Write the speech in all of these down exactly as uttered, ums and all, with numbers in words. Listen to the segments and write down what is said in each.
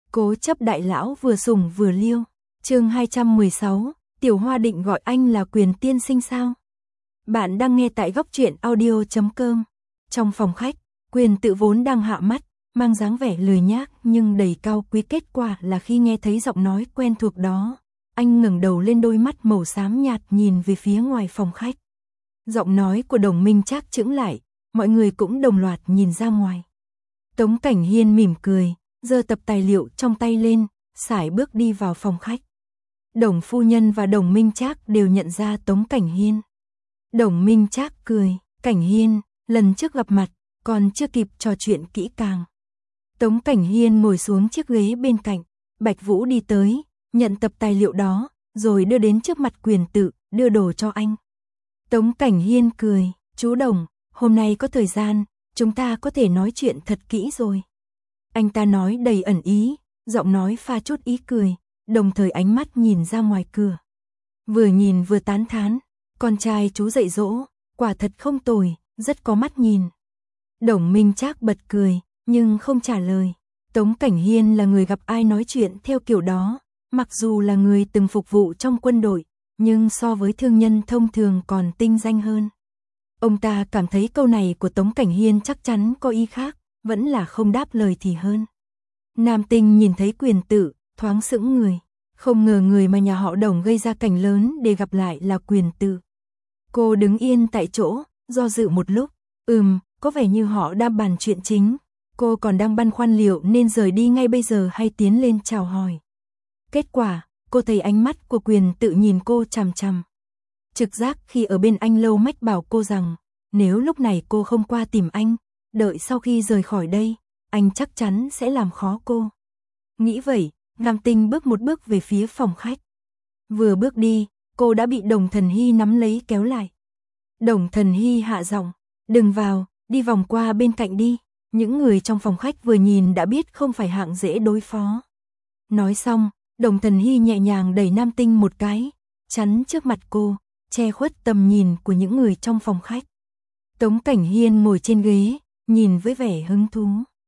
Cố chấp đại lão vừa sủng vừa liêu. Chương hai trăm mười sáu, Tiểu Hoa định gọi anh là Quyền tiên sinh sao? Bạn đang nghe tại góc truyện audio chấm com. Trong phòng khách, Quyền tự vốn đang hạ mắt, mang dáng vẻ lười nhác nhưng đầy cao quý, kết quả là khi nghe thấy giọng nói quen thuộc đó, anh ngẩng đầu lên, đôi mắt màu xám nhạt nhìn về phía ngoài phòng khách. Giọng nói của Đồng Minh Trác chững lại, mọi người cũng đồng loạt nhìn ra ngoài. Tống Cảnh Hiên mỉm cười, giơ tập tài liệu trong tay lên, sải bước đi vào phòng khách. Đồng phu nhân và Đồng Minh Trác đều nhận ra Tống Cảnh Hiên. Đồng Minh Trác cười, Cảnh Hiên, lần trước gặp mặt, còn chưa kịp trò chuyện kỹ càng. Tống Cảnh Hiên ngồi xuống chiếc ghế bên cạnh, Bạch Vũ đi tới, nhận tập tài liệu đó, rồi đưa đến trước mặt Quyền tự, đưa đồ cho anh. Tống Cảnh Hiên cười, chú Đồng, hôm nay có thời gian, chúng ta có thể nói chuyện thật kỹ rồi. Anh ta nói đầy ẩn ý, giọng nói pha chút ý cười, đồng thời ánh mắt nhìn ra ngoài cửa. Vừa nhìn vừa tán thán, con trai chú dạy dỗ, quả thật không tồi, rất có mắt nhìn. Đồng Minh Trác bật cười, nhưng không trả lời. Tống Cảnh Hiên là người gặp ai nói chuyện theo kiểu đó, mặc dù là người từng phục vụ trong quân đội, nhưng so với thương nhân thông thường còn tinh danh hơn. Ông ta cảm thấy câu này của Tống Cảnh Hiên chắc chắn có ý khác, vẫn là không đáp lời thì hơn. Nam Tinh nhìn thấy Quyền tự, thoáng sững người, không ngờ người mà nhà họ Đồng gây ra cảnh lớn để gặp lại là Quyền tự. Cô đứng yên tại chỗ, do dự một lúc, ừm, có vẻ như họ đang bàn chuyện chính. Cô còn đang băn khoăn liệu nên rời đi ngay bây giờ hay tiến lên chào hỏi. Kết quả, cô thấy ánh mắt của Quyền tự nhìn cô chằm chằm. Trực giác khi ở bên anh lâu mách bảo cô rằng, nếu lúc này cô không qua tìm anh, đợi sau khi rời khỏi đây, anh chắc chắn sẽ làm khó cô. Nghĩ vậy, Nam Tinh bước một bước về phía phòng khách. Vừa bước đi, cô đã bị Đồng Thần Hy nắm lấy kéo lại. Đồng Thần Hy hạ giọng, đừng vào, đi vòng qua bên cạnh đi. Những người trong phòng khách vừa nhìn đã biết không phải hạng dễ đối phó. Nói xong, Đồng Thần Hy nhẹ nhàng đẩy Nam Tinh một cái, chắn trước mặt cô, che khuất tầm nhìn của những người trong phòng khách. Tống Cảnh Hiên ngồi trên ghế, nhìn với vẻ hứng thú.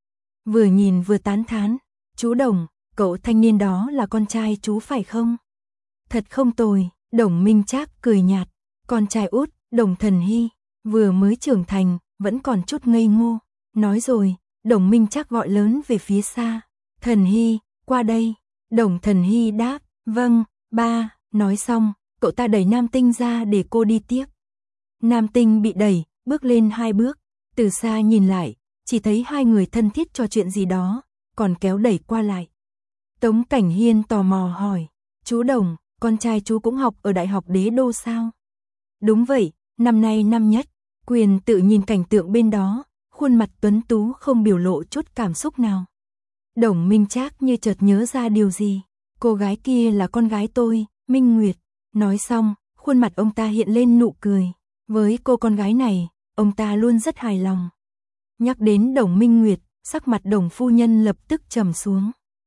Vừa nhìn vừa tán thán, chú Đồng, cậu thanh niên đó là con trai chú phải không? Thật không tồi, Đồng Minh Trác cười nhạt, con trai út, Đồng Thần Hy, vừa mới trưởng thành, vẫn còn chút ngây ngô. Nói rồi, Đồng Minh Trác gọi lớn về phía xa, Thần Hy, qua đây. Đồng Thần Hy đáp, vâng, ba. Nói xong, cậu ta đẩy Nam Tinh ra để cô đi tiếp. Nam Tinh bị đẩy, bước lên hai bước, từ xa nhìn lại, chỉ thấy hai người thân thiết trò chuyện gì đó, còn kéo đẩy qua lại. Tống Cảnh Hiên tò mò hỏi, chú Đồng, con trai chú cũng học ở Đại học Đế Đô sao? Đúng vậy, năm nay năm nhất. Quyền tự nhìn cảnh tượng bên đó, khuôn mặt tuấn tú không biểu lộ chút cảm xúc nào. Đồng Minh Trác như chợt nhớ ra điều gì, cô gái kia là con gái tôi, Minh Nguyệt. Nói xong, khuôn mặt ông ta hiện lên nụ cười, với cô con gái này, ông ta luôn rất hài lòng. Nhắc đến Đồng Minh Nguyệt, sắc mặt Đồng phu nhân lập tức trầm xuống.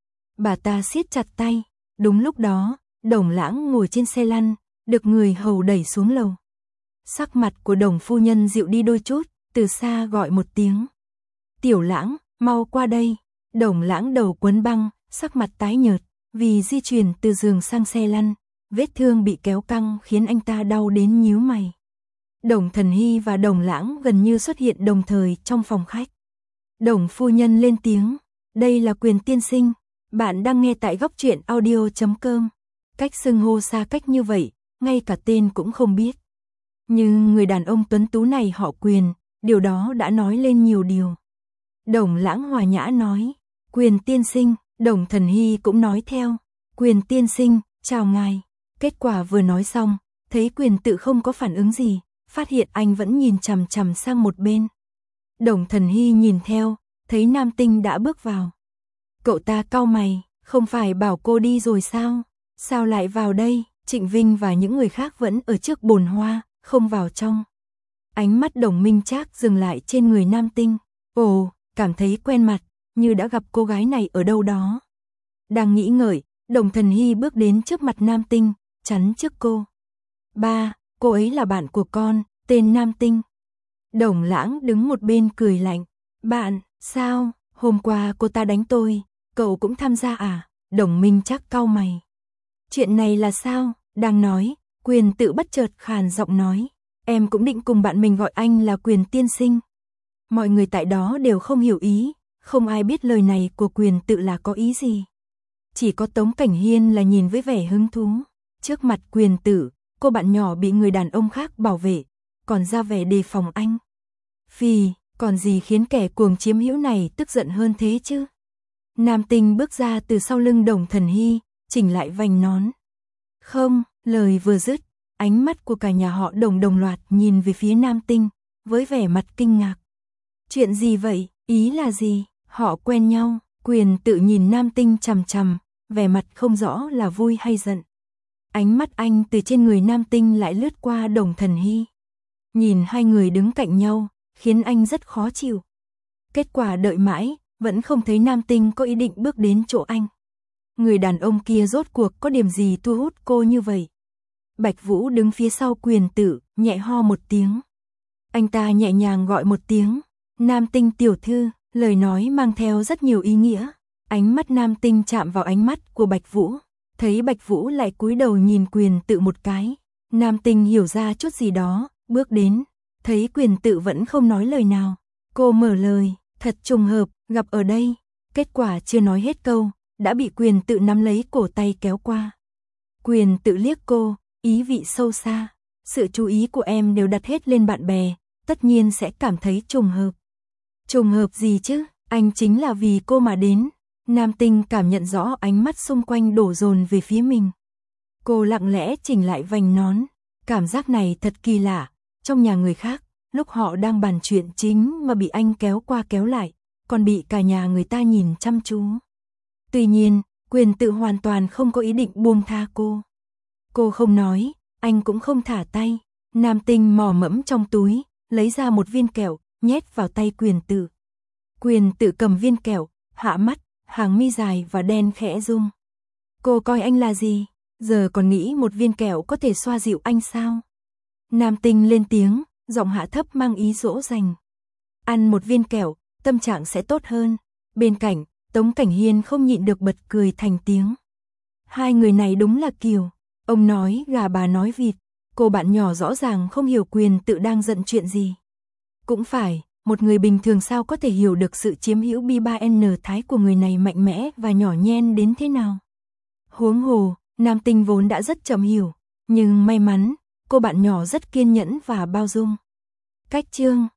Bà ta siết chặt tay, đúng lúc đó, Đồng Lãng ngồi trên xe lăn, được người hầu đẩy xuống lầu. Sắc mặt của Đồng phu nhân dịu đi đôi chút, từ xa gọi một tiếng. Tiểu Lãng, mau qua đây. Đồng Lãng đầu quấn băng, sắc mặt tái nhợt, vì di chuyển từ giường sang xe lăn, vết thương bị kéo căng khiến anh ta đau đến nhíu mày. Đồng Thần Hy và Đồng Lãng gần như xuất hiện đồng thời trong phòng khách. Đồng phu nhân lên tiếng, đây là Quyền tiên sinh, bạn đang nghe tại góc truyện audio chấm com. Cách xưng hô xa cách như vậy, ngay cả tên cũng không biết. Nhưng người đàn ông tuấn tú này họ Quyền, điều đó đã nói lên nhiều điều. Đồng Lãng hòa nhã nói, Quyền tiên sinh. Đồng Thần Hy cũng nói theo, Quyền tiên sinh, chào ngài. Kết quả vừa nói xong, thấy Quyền tự không có phản ứng gì, phát hiện anh vẫn nhìn chằm chằm sang một bên. Đồng Thần Hy nhìn theo, thấy Nam Tinh đã bước vào. Cậu ta cau mày, không phải bảo cô đi rồi sao? Sao lại vào đây? Trịnh Vinh và những người khác vẫn ở trước bồn hoa, không vào trong. Ánh mắt Đồng Minh Trác dừng lại trên người Nam Tinh. Ồ, cảm thấy quen mặt, như đã gặp cô gái này ở đâu đó. Đang nghĩ ngợi, Đồng Thần Hy bước đến trước mặt Nam Tinh, chắn trước cô. Ba, cô ấy là bạn của con, tên Nam Tinh. Đồng Lãng đứng một bên cười lạnh. Bạn, sao, hôm qua cô ta đánh tôi, Cậu cũng tham gia à? Đồng Minh Trác cau mày. Chuyện này là sao? Đang nói, Quyền Tự bất chợt khàn giọng nói. Em cũng định cùng bạn mình gọi anh là Quyền tiên sinh. Mọi người tại đó đều không hiểu ý, không ai biết lời này của Quyền Tự là có ý gì. Chỉ có Tống Cảnh Hiên là nhìn với vẻ hứng thú. Trước mặt Quyền Tự, cô bạn nhỏ bị người đàn ông khác bảo vệ, còn ra vẻ đề phòng anh. Phì, còn gì khiến kẻ cuồng chiếm hữu này tức giận hơn thế chứ? Nam Tinh bước ra từ sau lưng Đồng Thần Hy, chỉnh lại vành nón. Không, lời vừa dứt, ánh mắt của cả nhà họ Đồng đồng loạt nhìn về phía Nam Tinh, với vẻ mặt kinh ngạc. Chuyện gì vậy? Ý là gì? Họ quen nhau. Quyền Tự nhìn Nam Tinh chằm chằm, vẻ mặt không rõ là vui hay giận. Ánh mắt anh từ trên người Nam Tinh lại lướt qua Đồng Thần Hy. Nhìn hai người đứng cạnh nhau, khiến anh rất khó chịu. Kết quả đợi mãi, vẫn không thấy Nam Tinh có ý định bước đến chỗ anh. Người đàn ông kia rốt cuộc có điểm gì thu hút cô như vậy? Bạch Vũ đứng phía sau Quyền Tự, nhẹ ho một tiếng. Anh ta nhẹ nhàng gọi một tiếng, Nam Tinh tiểu thư, lời nói mang theo rất nhiều ý nghĩa. Ánh mắt Nam Tinh chạm vào ánh mắt của Bạch Vũ, thấy Bạch Vũ lại cúi đầu nhìn Quyền Tự một cái. Nam Tinh hiểu ra chút gì đó, bước đến, thấy Quyền Tự vẫn không nói lời nào. Cô mở lời, thật trùng hợp, gặp ở đây. Kết quả chưa nói hết câu, đã bị Quyền Tự nắm lấy cổ tay kéo qua. Quyền Tự liếc cô, ý vị sâu xa. Sự chú ý của em đều đặt hết lên bạn bè, tất nhiên sẽ cảm thấy trùng hợp. Trùng hợp gì chứ, anh chính là vì cô mà đến. Nam Tinh cảm nhận rõ ánh mắt xung quanh đổ dồn về phía mình. Cô lặng lẽ chỉnh lại vành nón. Cảm giác này thật kỳ lạ. Trong nhà người khác, lúc họ đang bàn chuyện chính mà bị anh kéo qua kéo lại, còn bị cả nhà người ta nhìn chăm chú. Tuy nhiên, Quyền Tự hoàn toàn không có ý định buông tha cô. Cô không nói, anh cũng không thả tay. Nam Tinh mò mẫm trong túi, lấy ra một viên kẹo, nhét vào tay Quyền Tự. Quyền Tự cầm viên kẹo, hạ mắt, hàng mi dài và đen khẽ rung. Cô coi anh là gì? Giờ còn nghĩ một viên kẹo có thể xoa dịu anh sao? Nam Tinh lên tiếng, giọng hạ thấp mang ý dỗ dành. Ăn một viên kẹo, tâm trạng sẽ tốt hơn. Bên cạnh, Tống Cảnh Hiên không nhịn được bật cười thành tiếng. Hai người này đúng là kiều. Ông nói gà bà nói vịt. Cô bạn nhỏ rõ ràng không hiểu Quyền Tự đang giận chuyện gì. Cũng phải, một người bình thường sao có thể hiểu được sự chiếm hữu bi ba N thái của người này mạnh mẽ và nhỏ nhen đến thế nào. Huống hồ, Nam Tinh vốn đã rất chậm hiểu, nhưng may mắn, cô bạn nhỏ rất kiên nhẫn và bao dung. Cách chương